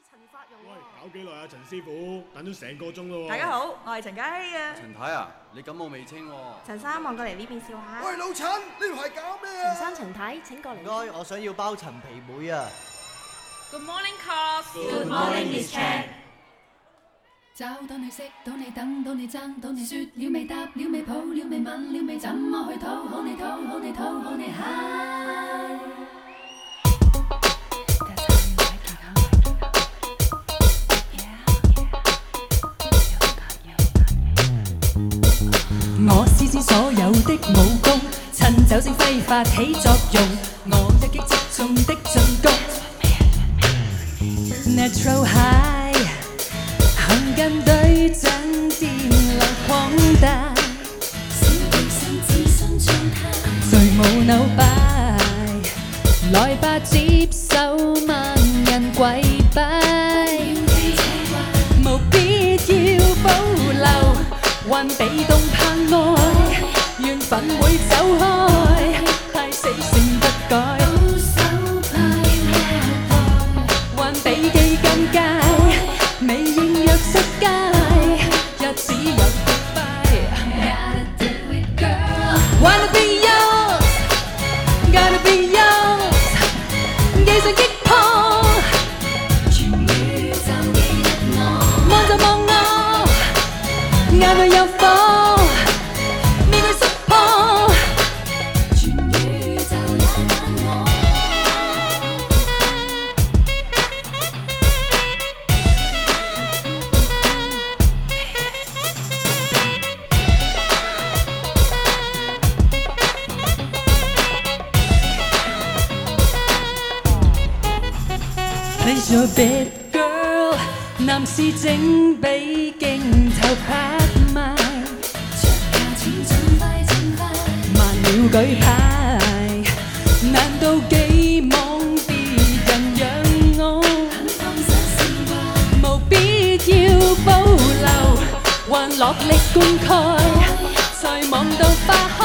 陳發蓉喂，搞幾耐啊，陳師傅？等咗成個鐘咯喎。 大家好，我係陳嘉熙啊。 陳太啊，你感冒未清喎？ 陳生望過嚟呢邊笑下。 喂，老陳，呢排搞咩啊？ 陳生陳太請過嚟。 唔該，我想要包陳皮妹啊。 Good morning, Cos. Good morning, Miss Chan。 找到你，識到你，等到你，爭到你，説了未，答了未，抱了未，吻了未，怎麼去討好你，討好你，討好你嗨！我施展所有的武功，趁酒精揮發起作用，我一擊即中的進攻 Natural High， 行近對陣電流擴大，小變身自信狀態，誰無扭擺，來吧接受萬人跪拜，無必要保留，還被動盼愛，緣分會走開，太死性不改，保守派還比記尷尬，未應約出街，日子有 goodbye。Gotta do it, girl. Wanna be yours, gotta be yours， 技術擊破，全宇宙記得我，望就望我，眼裏有火，面對摔破，全宇宙也揀我。Place your bet, girl， 男士正被鏡頭拍賣，着價錢盡快盡快，慢了舉牌，難道寄望別人讓我肯放手試過，無必要保留，還落力灌溉，在望到花